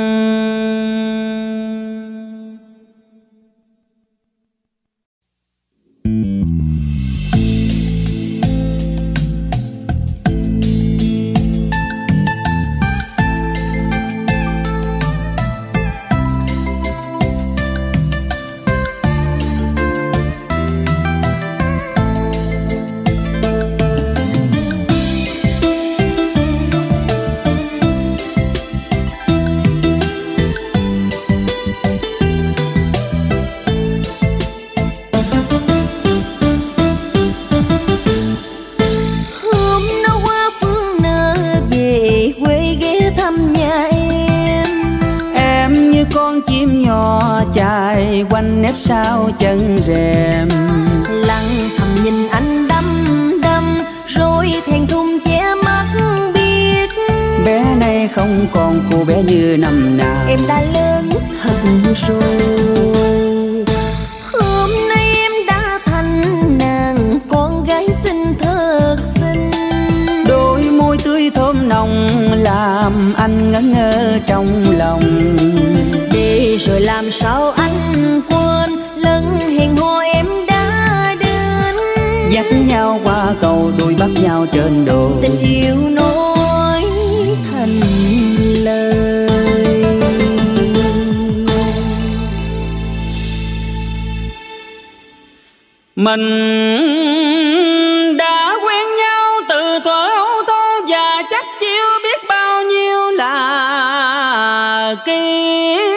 Chài quanh nếp sau chân rèm, lặng thầm nhìn anh đăm đăm, rồi thẹn thùng che mắt biết bé này không còn cô bé như năm nào. Em đã lớn thật rồi, hôm nay em đã thành nàng con gái xinh thật xinh. Đôi môi tươi thơm nồng làm làm anh ngẩn ngơ trong lòng. Đi rồi làm sao anh quên lần hẹn hò em đã đến. Dắt nhau qua cầu đuổi bắt nhau trên đồi. Tình yêu nói thành lời. Mình đã quen nhau từ thuở ấu thơ và chắc chiêu biết bao nhiêu là kỷ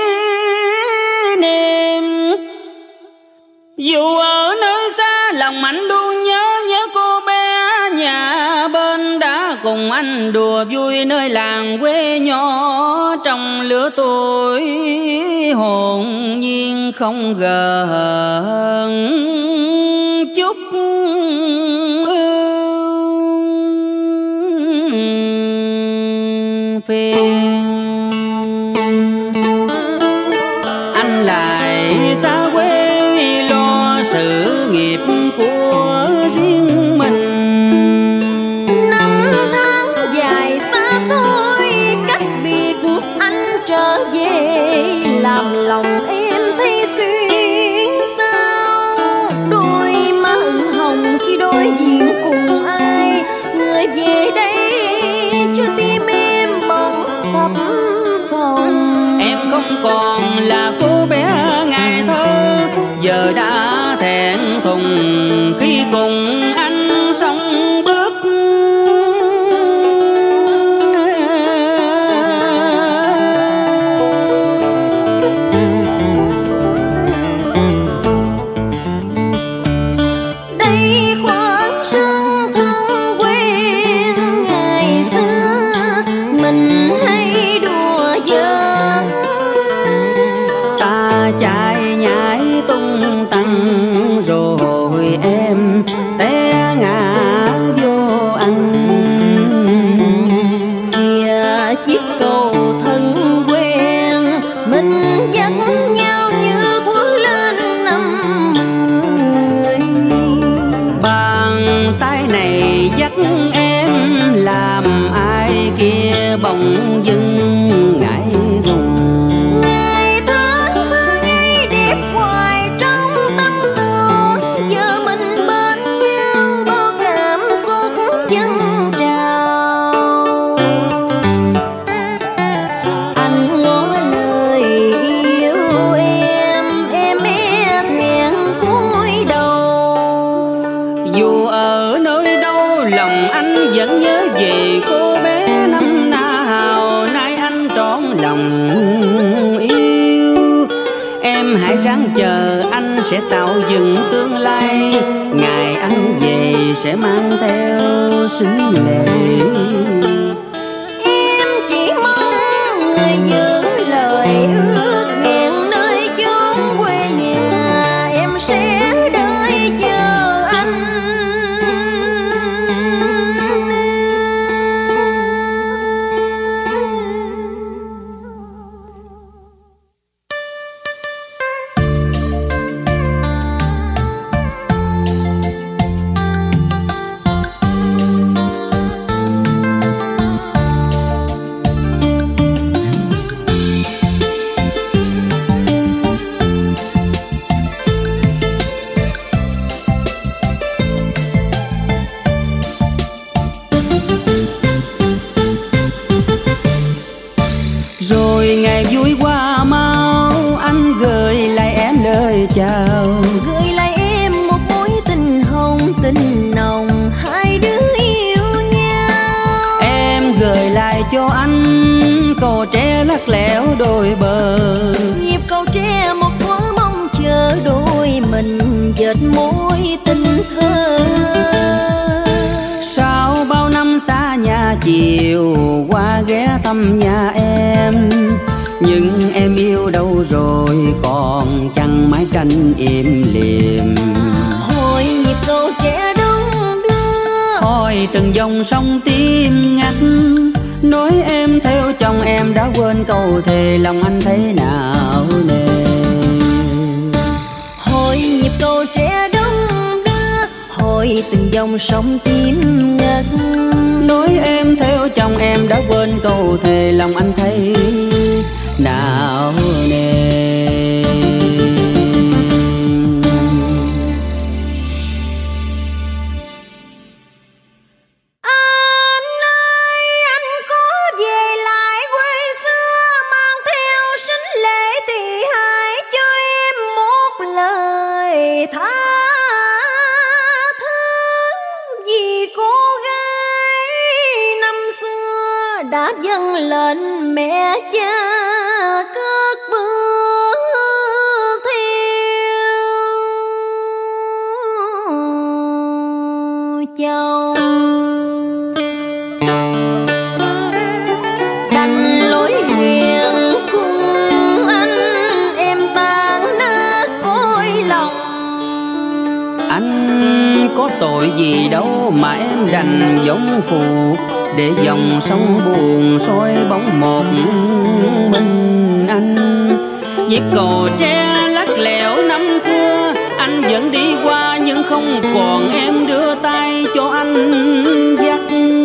niệm. Dù ở nơi xa lòng anh luôn nhớ cô bé nhà bên đã cùng anh đùa vui nơi làng quê nhỏ. Trong lứa tuổi hồn nhiên không gợn chút phiền. Anh lại xa quê lo sự nghiệp của riêng mình. Năm tháng dài xa xôi cách biệt anh trở về làm lòng em thấy xuyên sao. Đôi má ửng hồng khi đối diện cùng ai, người về đây cho tim em bỗng phập phồng. Em không còn là cô bé ngày thơ, giờ đã thẹn thùng khi cùng anh sống bước. Đây khoảng sân thân quen ngày xưa, mình hay đùa giỡn. Ta chạy nhảy tung tăng rồi em té ngã vô anh. Kìa chiếc cầu thân quen, mình dắt nhau như thuở lên năm 10. Bàn tay này dắt em làm ai kia bỗng dưng ngại ngùng. Ngày tháng thơ ngây đẹp hoài trong tâm tưởng, giờ mình bên nhau bao cảm xúc dâng trào. Anh ngỏ lời yêu em e thẹn cúi đầu. Dù ở nơi đâu lòng anh vẫn nhớ về cô bé năm nào. Nay anh trọn lòng yêu. Em hãy ráng chờ anh sẽ tạo dựng tương lai. Ngày anh về sẽ mang theo xính lệ. Em chỉ mong người giữ lời ước hẹn nơi chốn quê nhà. Em sẽ đợi chờ anh. Rồi ngày vui qua mau, anh gửi lại em lời chào. Gửi lại em một mối tình hồng tình nồng, hai đứa yêu nhau. Em gửi lại cho anh cầu tre lắc lẻo đôi bờ. Nhịp cầu tre một thuở mong chờ đôi mình dệt mối tình thơ. Sau bao năm xa nhà chiều qua ghé thăm nhà em. Nhưng em yêu đâu rồi còn chẳng mái tranh im lìm. Hồi nhịp cầu tre đông đưa, Hỏi từng dòng sông tim ngắt. Nói em theo chồng em đã quên câu thề, lòng anh thế nào nè. hồi nhịp cầu tre đông đưa, hồi từng dòng sông tim ngất. Nói em theo chồng em đã quên câu thề, lòng anh thấy nào nề. đã dâng lên mẹ cha cất bước theo chồng. Đành lối hiền cùng anh, em tan nát cõi lòng. Anh có tội gì đâu mà em đành giống phù, để dòng sông buồn soi bóng một mình anh. Nhịp cầu tre lắc lẻo năm xưa, anh vẫn đi qua nhưng không còn em đưa tay cho anh dắt.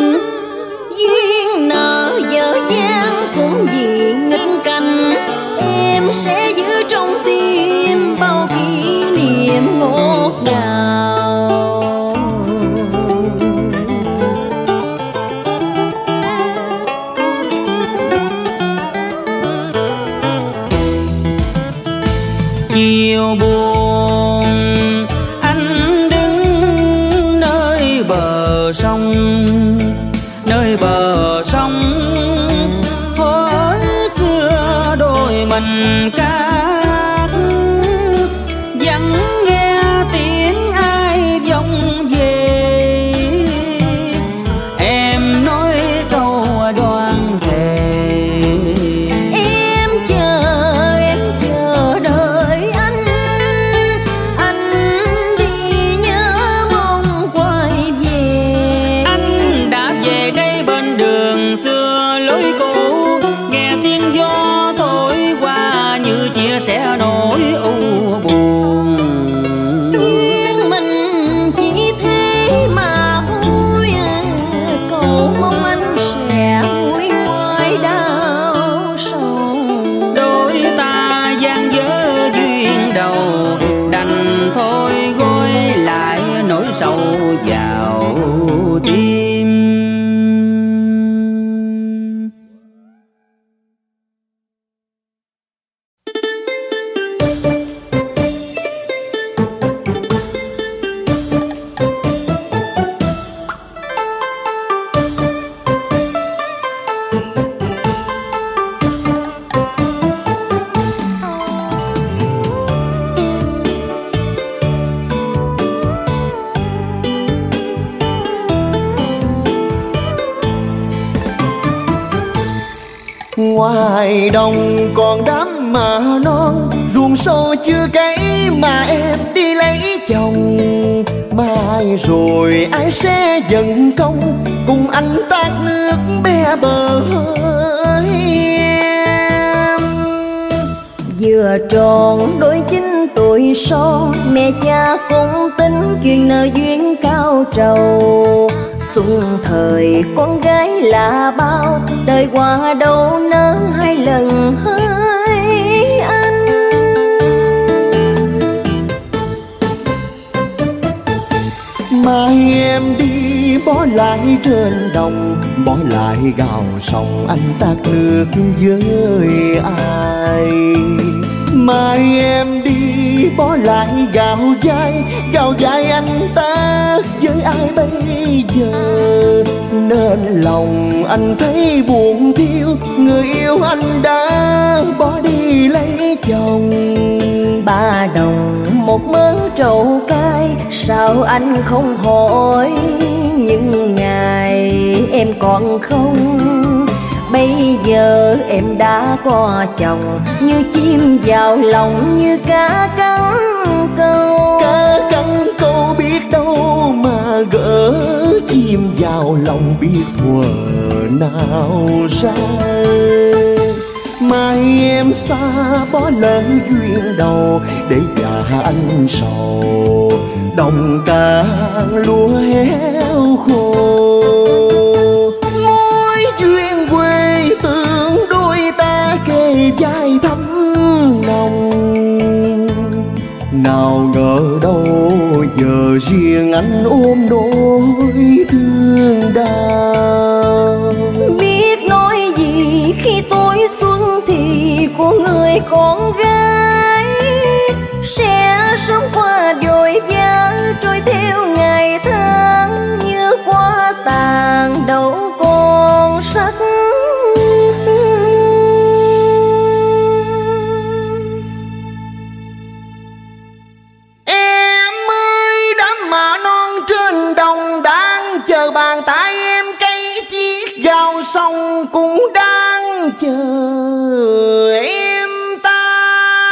Duyên nợ dở dang cũng vì nghịch cảnh, em sẽ giữ trong tim bao kỷ niệm ngọt ngào. Chiều buồn anh đứng nơi bờ sông, nơi bờ sông hồi xưa đôi mình cát, vẫn nghe tiếng ai vọng về. Em nói câu đoan thề, Em chờ đợi anh đi nhớ mong quay về. anh đã về đây bên đường xưa lối cũ, nghe tiếng gió thổi qua như chia sẻ nỗi u buồn. Duyên mình chỉ thế mà thôi, cầu mong anh sẽ nguôi ngoai đau sầu. Đôi ta gian dở duyên đầu, đành thôi gói lại nỗi sầu vào tim. Ngoài đồng còn đám mà non, ruộng sâu chưa cấy mà em đi lấy chồng. Mai rồi ai sẽ dần công, cùng anh tát nước be bờ em. Vừa tròn đôi 9 tuổi son, mẹ cha cũng tính chuyện nợ duyên cao trầu. Xuân thời con gái là bao, đời qua đâu nỡ 2 lần hỡi anh. Mai em đi bỏ lại trên đồng, bỏ lại gào sông anh tát nước với ai. Mai em đi bỏ lại gạo dai anh tát với ai bây giờ. Nên lòng anh thấy buồn thiêu, người yêu anh đã bỏ đi lấy chồng. 3 đồng một mớ trầu cay, sao anh không hỏi những ngày em còn không. Bây giờ em đã có chồng, như chim vào lòng như cá cắn câu. Cá cắn câu biết đâu mà gỡ, chim vào lòng biết thuở nào ra. Mai em xa bỏ lỡ duyên đầu, để già anh sầu đồng càng lúa héo khô. nào ngờ đâu giờ riêng anh ôm nỗi thương đau. Biết nói gì khi tuổi xuân thì của người con gái sẽ sớm qua vội vã, trôi theo ngày tháng như qua tàn đâu còn sắc. Em ơi đám mạ non trên đồng đang chờ bàn tay em, cây chiếc gạo sông cũng đang chờ em ta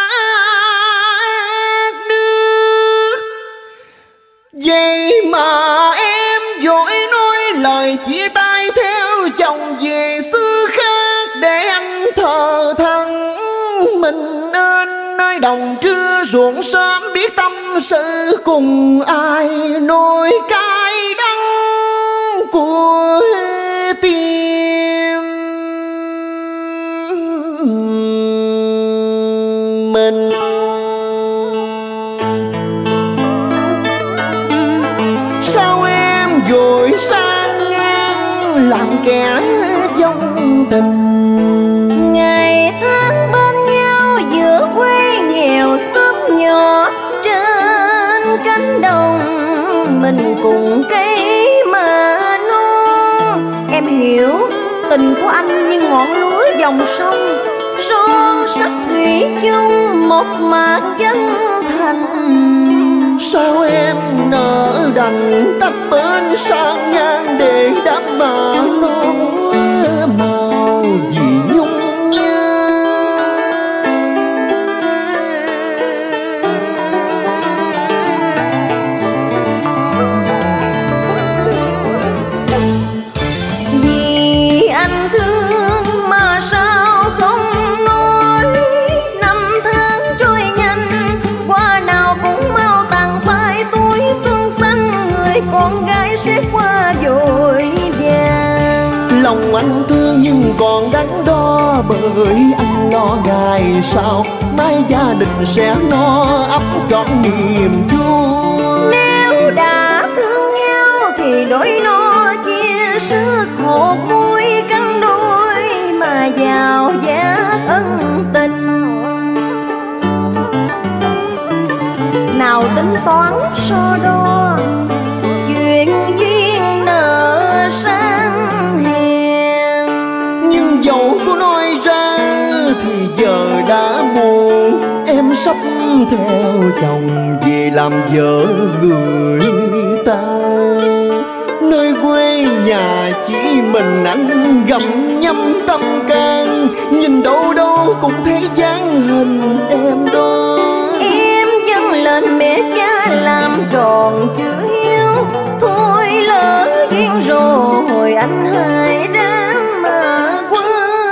đưa. Vậy mà em vội nói lời chia tay theo chồng về xứ khác, để anh thờ thân mình nên nơi đồng trưa ruộng sớm, biết tâm sự cùng ai nỗi cay đắng của tim mình. Sao em vội sang ngang làm kẻ vong tình? Ngày tháng bên nhau giữa quê nghèo xóm nhỏ, trên cánh đồng mình cùng cây mà non. Em hiểu tình của anh như ngọn lúa dòng sông, son sắc thủy chung một mạc chân thành. Sao em nỡ đành tách bên sang ngang để đám mà non màu vì nhung nhớ. Vì anh thương mà sao không nói, năm tháng trôi nhanh qua nào cũng mau tàn phai. Tuổi xuân xanh người con gái sẽ qua vội vàng. Lòng anh thương nhưng còn đắn đo, bởi anh lo ngày sau mai gia đình sẽ no ấm trọn niềm vui. Nếu đã thương nhau thì đôi no chia sức một mũi cắn đôi mà giàu giá ân tình. Nào tính toán so đo chuyện duyên nợ sang hèn. Nhưng dẫu có nói ra thì giờ đã muộn, em sắp theo chồng về làm vợ người ta. Nơi quê nhà chỉ mình anh gặm nhấm tâm can, nhìn đâu đâu cũng thấy dáng hình em đó. Em dâng lên mẹ cha làm tròn chữ hiếu, thôi lỡ duyên rồi anh hai đám mà quên.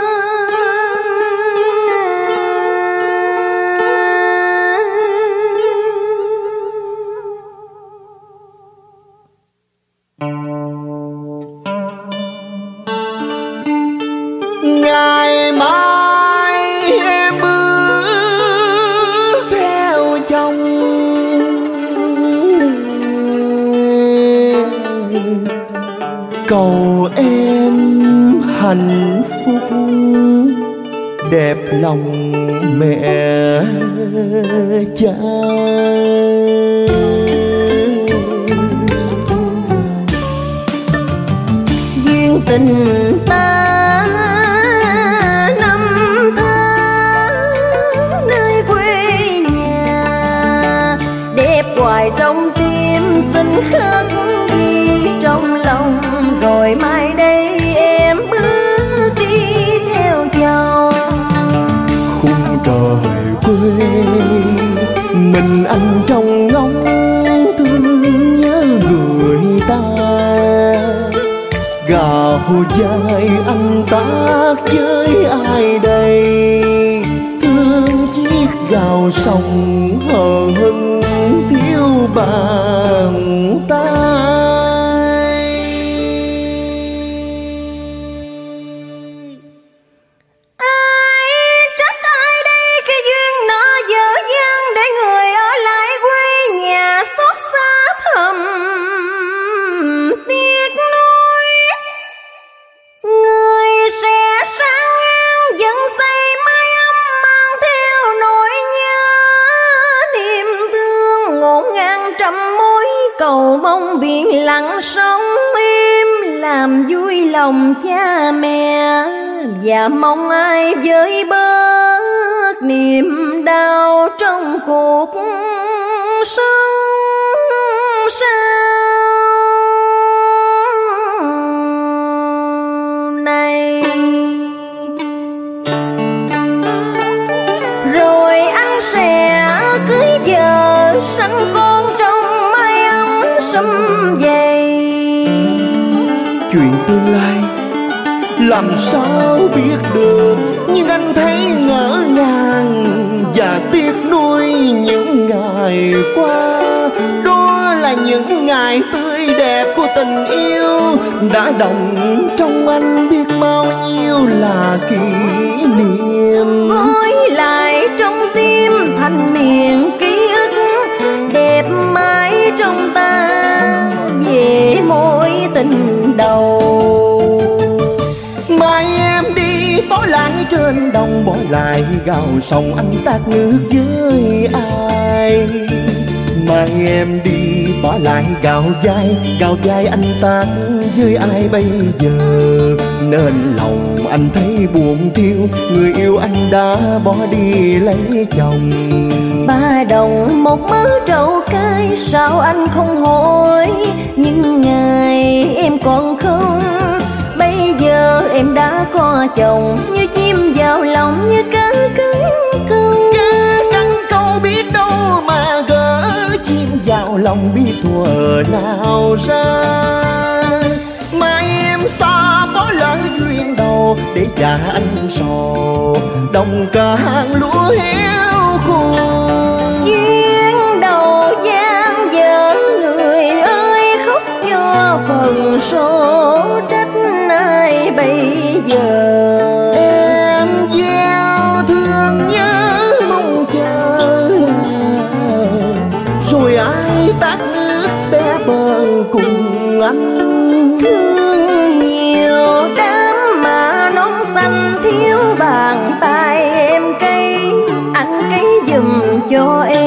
Ngày mai em bước theo chồng, cầu em hạnh phúc đẹp lòng mẹ cha. Duyên tình ta năm tháng nơi quê nhà, đẹp hoài trong tim xin khắc ghi trong lòng. Rồi mai đây em bước đi theo chồng. Khung trời quê mình anh trong ngóng thương nhớ người ta. Gào dài anh tác với ai đây, thương chiếc gào sông hờ hững thiếu bàn tay. Ai trách ai đây, cái duyên nợ dở dang để người ở lại con biển lặng sóng im làm vui lòng cha mẹ, và mong ai với bớt niềm đau trong cuộc sống sau này. Rồi anh sẽ cưới vợ sanh con trong mái ấm sum vầy. Chuyện tương lai làm sao biết được, nhưng anh thấy ngỡ ngàng và tiếc nuối những ngày qua. Đó là những ngày tươi đẹp của tình yêu, đã đọng trong anh biết bao nhiêu là kỷ niệm. Gói lại trong tim thành miền ký ức đẹp mãi trong ta về mối tình đầu. Mai em đi bỏ lại trên đồng, bỏ lại gào sông anh tát nước với ai. Mai em đi bỏ lại gào vai anh tát với ai bây giờ. Nên lòng anh thấy buồn thiêu, người yêu anh đã bỏ đi lấy chồng. Ba đồng một mớ trầu cay, sao anh không hỏi những ngày em còn không. Bây giờ em đã có chồng, như chim vào lòng như cá cắn câu. Cá cắn câu biết đâu mà gỡ, chim vào lòng biết thuở nào ra. Mai em xa bỏ lỡ duyên đầu, để già anh sầu đồng ca hàng lúa héo khô. Duyên đầu gian dở người ơi, khóc cho phần số trách ai bây giờ. Em gieo thương nhớ mong chờ, rồi ai tát nước bé bờ cùng anh. Thương nhiều đám mà nón xanh thiếu bàn tay em cấy, anh cấy giùm cho em.